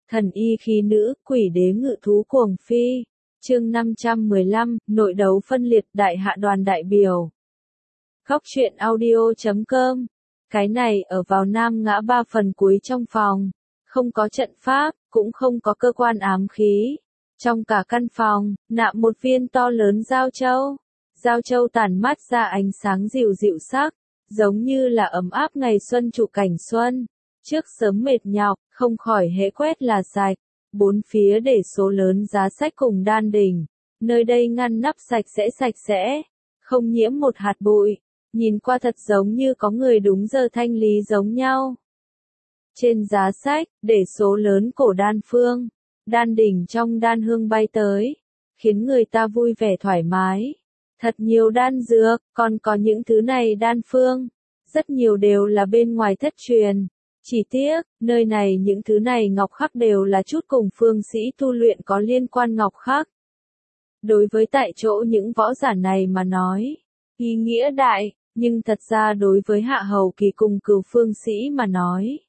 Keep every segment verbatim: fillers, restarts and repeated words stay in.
Thần y khí nữ, quỷ đế ngự thú cuồng phi. Chương năm trăm mười lăm, nội đấu phân liệt, đại hạ đoàn đại biểu. Góc truyện audio chấm com. Cái này ở vào nam ngã ba phần cuối trong phòng. Không có trận pháp, cũng không có cơ quan ám khí. Trong cả căn phòng, nạm một viên to lớn giao châu. Giao châu tản mát ra ánh sáng dịu dịu sắc, giống như là ấm áp ngày xuân trụ cảnh xuân. Trước sớm mệt nhọc, không khỏi hễ quét là sạch. Bốn phía để số lớn giá sách cùng đan đỉnh. Nơi đây ngăn nắp sạch sẽ sạch sẽ, không nhiễm một hạt bụi. Nhìn qua thật giống như có người đúng giờ thanh lý giống nhau. Trên giá sách, để số lớn cổ đan phương. Đan đỉnh trong đan hương bay tới, khiến người ta vui vẻ thoải mái. Thật nhiều đan dược, còn có những thứ này đan phương. Rất nhiều đều là bên ngoài thất truyền. Chỉ tiếc, nơi này những thứ này ngọc khắc đều là chút cùng phương sĩ tu luyện có liên quan ngọc khắc. Đối với tại chỗ những võ giả này mà nói, ý nghĩa đại, nhưng thật ra đối với hạ hầu kỳ cùng cửu phương sĩ mà nói,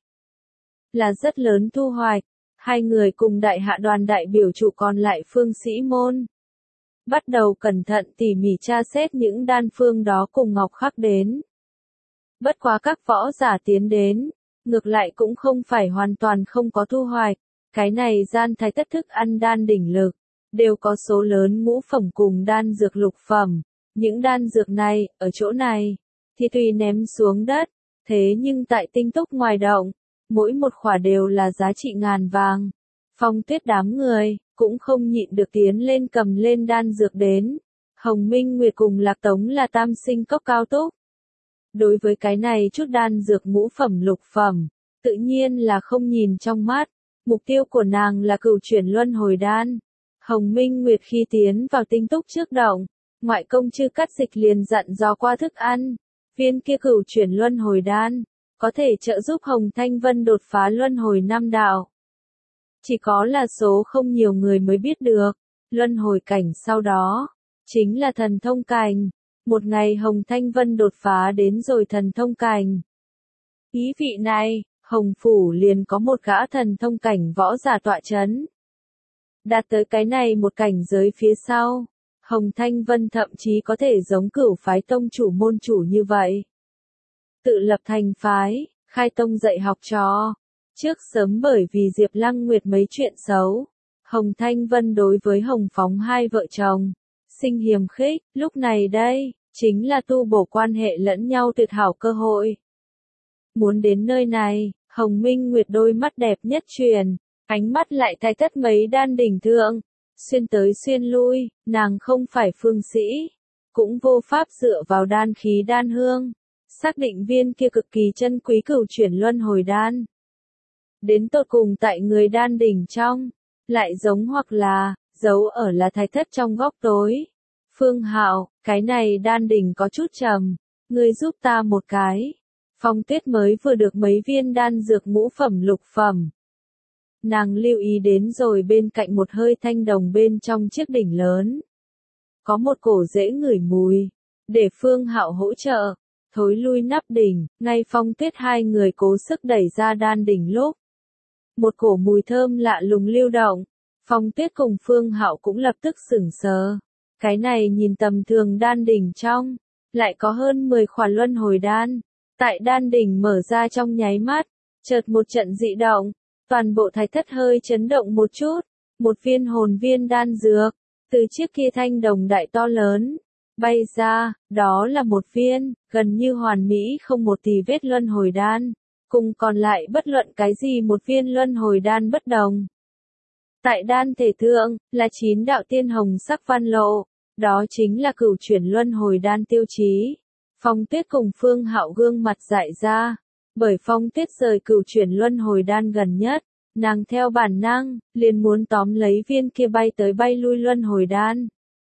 là rất lớn thu hoạch. Hai người cùng đại hạ đoàn đại biểu trụ còn lại phương sĩ môn. Bắt đầu cẩn thận tỉ mỉ tra xét những đan phương đó cùng ngọc khắc đến. Bất quá các võ giả tiến đến, ngược lại cũng không phải hoàn toàn không có thu hoạch. Cái này gian thái tất thức ăn đan đỉnh lực, đều có số lớn ngũ phẩm cùng đan dược lục phẩm. Những đan dược này, ở chỗ này, thì tùy ném xuống đất. Thế nhưng tại tinh túc ngoài động, mỗi một khỏa đều là giá trị ngàn vàng. Phong Tuyết đám người, cũng không nhịn được tiến lên cầm lên đan dược đến. Hồng Minh Nguyệt cùng Lạc Tống là tam sinh cốc cao túc. Đối với cái này chút đan dược ngũ phẩm lục phẩm, tự nhiên là không nhìn trong mắt. Mục tiêu của nàng là cửu chuyển luân hồi đan. Hồng Minh Nguyệt khi tiến vào tinh túc trước động, ngoại công chư cắt dịch liền dặn dò qua thức ăn. Viên kia cửu chuyển luân hồi đan, có thể trợ giúp Hồng Thanh Vân đột phá luân hồi năm đạo. Chỉ có là số không nhiều người mới biết được, luân hồi cảnh sau đó, chính là thần thông cảnh. Một ngày Hồng Thanh Vân đột phá đến rồi thần thông cảnh. Ý vị này, Hồng Phủ liền có một gã thần thông cảnh võ giả tọa chấn. Đạt tới cái này một cảnh giới phía sau, Hồng Thanh Vân thậm chí có thể giống cửu phái tông chủ môn chủ như vậy. Tự lập thành phái, khai tông dạy học trò. Trước sớm bởi vì Diệp Lăng Nguyệt mấy chuyện xấu, Hồng Thanh Vân đối với Hồng Phóng hai vợ chồng sinh hiềm khích, lúc này đây, chính là tu bổ quan hệ lẫn nhau tuyệt hảo cơ hội. Muốn đến nơi này, Hồng Minh Nguyệt đôi mắt đẹp nhất truyền, ánh mắt lại thay tất mấy đan đỉnh thượng, xuyên tới xuyên lui, nàng không phải phương sĩ, cũng vô pháp dựa vào đan khí đan hương, xác định viên kia cực kỳ chân quý cửu chuyển luân hồi đan. Đến tột cùng tại người đan đỉnh trong, lại giống hoặc là, giấu ở là thái thất trong góc tối. Phương Hạo, cái này đan đỉnh có chút trầm, ngươi giúp ta một cái. Phong Tuyết mới vừa được mấy viên đan dược ngũ phẩm lục phẩm. Nàng lưu ý đến rồi bên cạnh một hơi thanh đồng bên trong chiếc đỉnh lớn. Có một cổ dễ ngửi mùi, để Phương Hạo hỗ trợ, thối lui nắp đỉnh, ngay Phong Tuyết hai người cố sức đẩy ra đan đỉnh lúc. Một cổ mùi thơm lạ lùng lưu động, Phong Tuyết cùng Phương Hạo cũng lập tức sửng sờ. Cái này nhìn tầm thường đan đỉnh trong, lại có hơn mười khỏa luân hồi đan. Tại đan đỉnh mở ra trong nháy mắt, chợt một trận dị động, toàn bộ thái thất hơi chấn động một chút, một viên hồn viên đan dược, từ chiếc kia thanh đồng đại to lớn, bay ra, đó là một viên, gần như hoàn mỹ không một tì vết luân hồi đan, cùng còn lại bất luận cái gì một viên luân hồi đan bất đồng. Tại đan thể thượng, là chín đạo tiên hồng sắc văn lộ, đó chính là cửu chuyển luân hồi đan tiêu chí. Phong Tuyết cùng Phương Hạo gương mặt dại ra, bởi Phong Tuyết rời cửu chuyển luân hồi đan gần nhất, nàng theo bản năng, liền muốn tóm lấy viên kia bay tới bay lui luân hồi đan.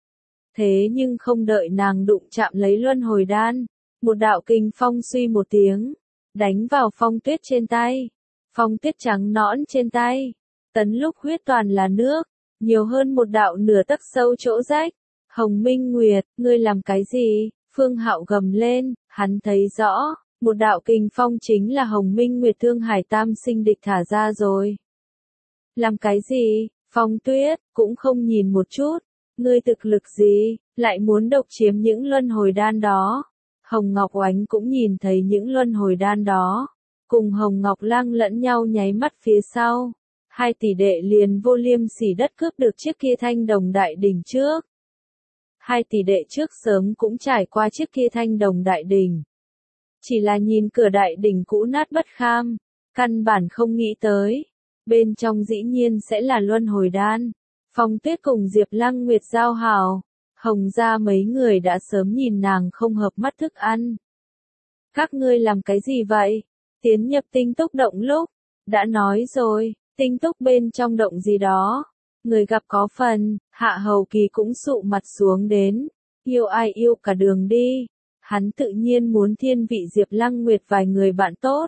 Thế nhưng không đợi nàng đụng chạm lấy luân hồi đan, một đạo kình phong suy một tiếng, đánh vào Phong Tuyết trên tay. Phong Tuyết trắng nõn trên tay, tấn lúc huyết toàn là nước, nhiều hơn một đạo nửa tấc sâu chỗ rách. Hồng Minh Nguyệt, ngươi làm cái gì? Phương Hạo gầm lên, hắn thấy rõ, một đạo kình phong chính là Hồng Minh Nguyệt Thương Hải Tam sinh địch thả ra rồi. Làm cái gì? Phong Tuyết, cũng không nhìn một chút. Ngươi thực lực gì, lại muốn độc chiếm những luân hồi đan đó? Hồng Ngọc Oánh cũng nhìn thấy những luân hồi đan đó. Cùng Hồng Ngọc Lăng lẫn nhau nháy mắt phía sau. Hai tỷ đệ liền vô liêm sỉ đất cướp được chiếc kia thanh đồng đại đỉnh trước. Hai tỷ đệ trước sớm cũng trải qua chiếc kia thanh đồng đại đỉnh. Chỉ là nhìn cửa đại đỉnh cũ nát bất kham, căn bản không nghĩ tới. Bên trong dĩ nhiên sẽ là luân hồi đan. Phong Tuyết cùng Diệp Lăng Nguyệt giao hảo. Hồng gia mấy người đã sớm nhìn nàng không hợp mắt thức ăn. Các ngươi làm cái gì vậy? Tiến nhập tinh túc động lúc. Đã nói rồi, tinh túc bên trong động gì đó. Người gặp có phần, Hạ Hầu Kỳ cũng sụ mặt xuống đến. Yêu ai yêu cả đường đi. Hắn tự nhiên muốn thiên vị Diệp Lăng Nguyệt vài người bạn tốt.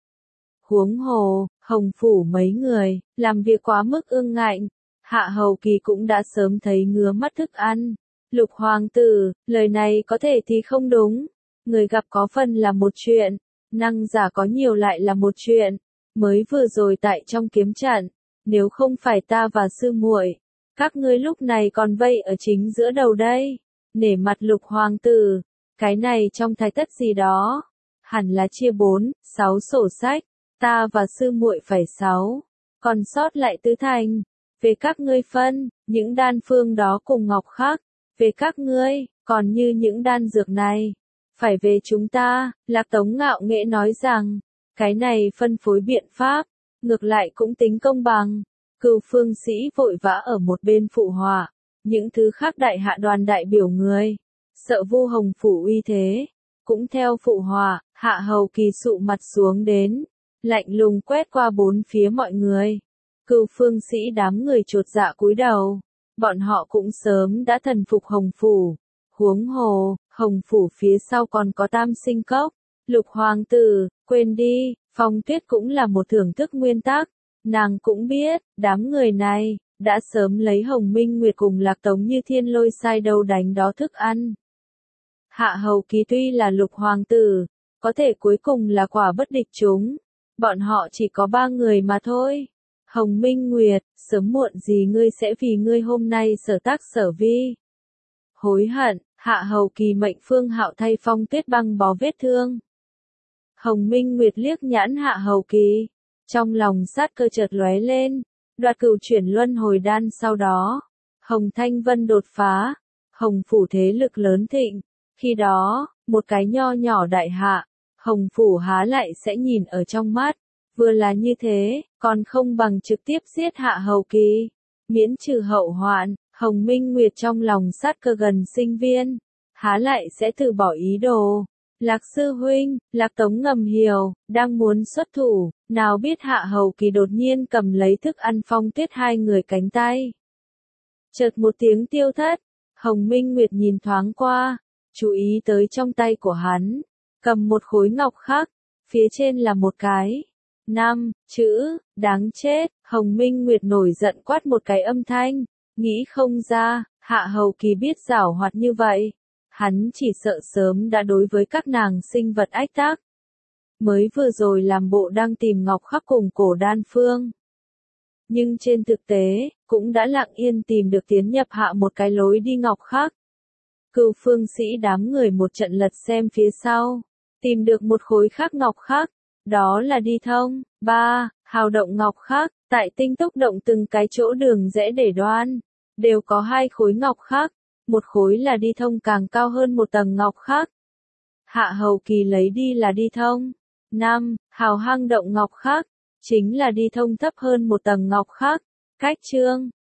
Huống hồ, Hồng Phủ mấy người, làm việc quá mức ương ngạnh. Hạ Hầu Kỳ cũng đã sớm thấy ngứa mắt thức ăn. Lục hoàng tử, lời này có thể thì không đúng. Người gặp có phần là một chuyện, năng giả có nhiều lại là một chuyện. Mới vừa rồi tại trong kiếm trận, nếu không phải ta và sư muội, các ngươi lúc này còn vây ở chính giữa đầu đây. Nể mặt Lục hoàng tử, cái này trong thái tất gì đó, hẳn là chia bốn, sáu sổ sách, ta và sư muội phải sáu, còn sót lại tứ thành. Về các ngươi phân, những đan phương đó cùng ngọc khắc, về các ngươi, còn như những đan dược này, phải về chúng ta. Lạc Tống ngạo nghễ nói rằng, cái này phân phối biện pháp, ngược lại cũng tính công bằng. Cửu Phương Sĩ vội vã ở một bên phụ họa, những thứ khác đại hạ đoàn đại biểu người, sợ Vu Hồng Phủ uy thế, cũng theo phụ họa. Hạ Hầu Kỳ sụ mặt xuống đến, lạnh lùng quét qua bốn phía mọi người. Cửu Phương Sĩ đám người chột dạ cúi đầu, bọn họ cũng sớm đã thần phục Hồng Phủ. Huống hồ, Hồng Phủ phía sau còn có Tam Sinh Cốc. Lục hoàng tử, quên đi, Phong Tuyết cũng là một thưởng thức nguyên tắc. Nàng cũng biết, đám người này, đã sớm lấy Hồng Minh Nguyệt cùng Lạc Tống như thiên lôi sai đâu đánh đó thức ăn. Hạ Hầu Kỳ tuy là lục hoàng tử, có thể cuối cùng là quả bất địch chúng. Bọn họ chỉ có ba người mà thôi. Hồng Minh Nguyệt, sớm muộn gì ngươi sẽ vì ngươi hôm nay sở tác sở vi. Hối hận, Hạ Hầu Kỳ mệnh Phương Hạo thay Phong Tuyết băng bó vết thương. Hồng Minh Nguyệt liếc nhãn Hạ Hầu Kỳ, trong lòng sát cơ chợt lóe lên, đoạt cửu chuyển luân hồi đan sau đó. Hồng Thanh Vân đột phá, Hồng Phủ thế lực lớn thịnh, khi đó, một cái nho nhỏ đại hạ, Hồng Phủ há lại sẽ nhìn ở trong mắt. Vừa là như thế, còn không bằng trực tiếp giết Hạ Hầu Kỳ, miễn trừ hậu hoạn. Hồng Minh Nguyệt trong lòng sát cơ gần sinh viên, há lại sẽ từ bỏ ý đồ. Lạc sư huynh, Lạc Tống ngầm hiểu, đang muốn xuất thủ, nào biết Hạ Hầu Kỳ đột nhiên cầm lấy thức ăn Phong Tuyết hai người cánh tay. Chợt một tiếng tiêu thất, Hồng Minh Nguyệt nhìn thoáng qua, chú ý tới trong tay của hắn, cầm một khối ngọc khắc, phía trên là một cái năm chữ, đáng chết. Hồng Minh Nguyệt nổi giận quát một cái âm thanh, nghĩ không ra, Hạ Hầu Kỳ biết giảo hoạt như vậy. Hắn chỉ sợ sớm đã đối với các nàng sinh vật ách tác. Mới vừa rồi làm bộ đang tìm ngọc khắc cùng cổ đan phương. Nhưng trên thực tế, cũng đã lặng yên tìm được tiến nhập hạ một cái lối đi ngọc khắc. Cửu Phương Sĩ đám người một trận lật xem phía sau, tìm được một khối khắc ngọc khắc, đó là đi thông. Ba, hào động ngọc khắc, tại tinh túc động từng cái chỗ đường rẽ để đoan, đều có hai khối ngọc khắc. Một khối là đi thông càng cao hơn một tầng ngọc khắc. Hạ Hầu Kỳ lấy đi là đi thông. Năm, hào hang động ngọc khắc, chính là đi thông thấp hơn một tầng ngọc khắc. Cách chương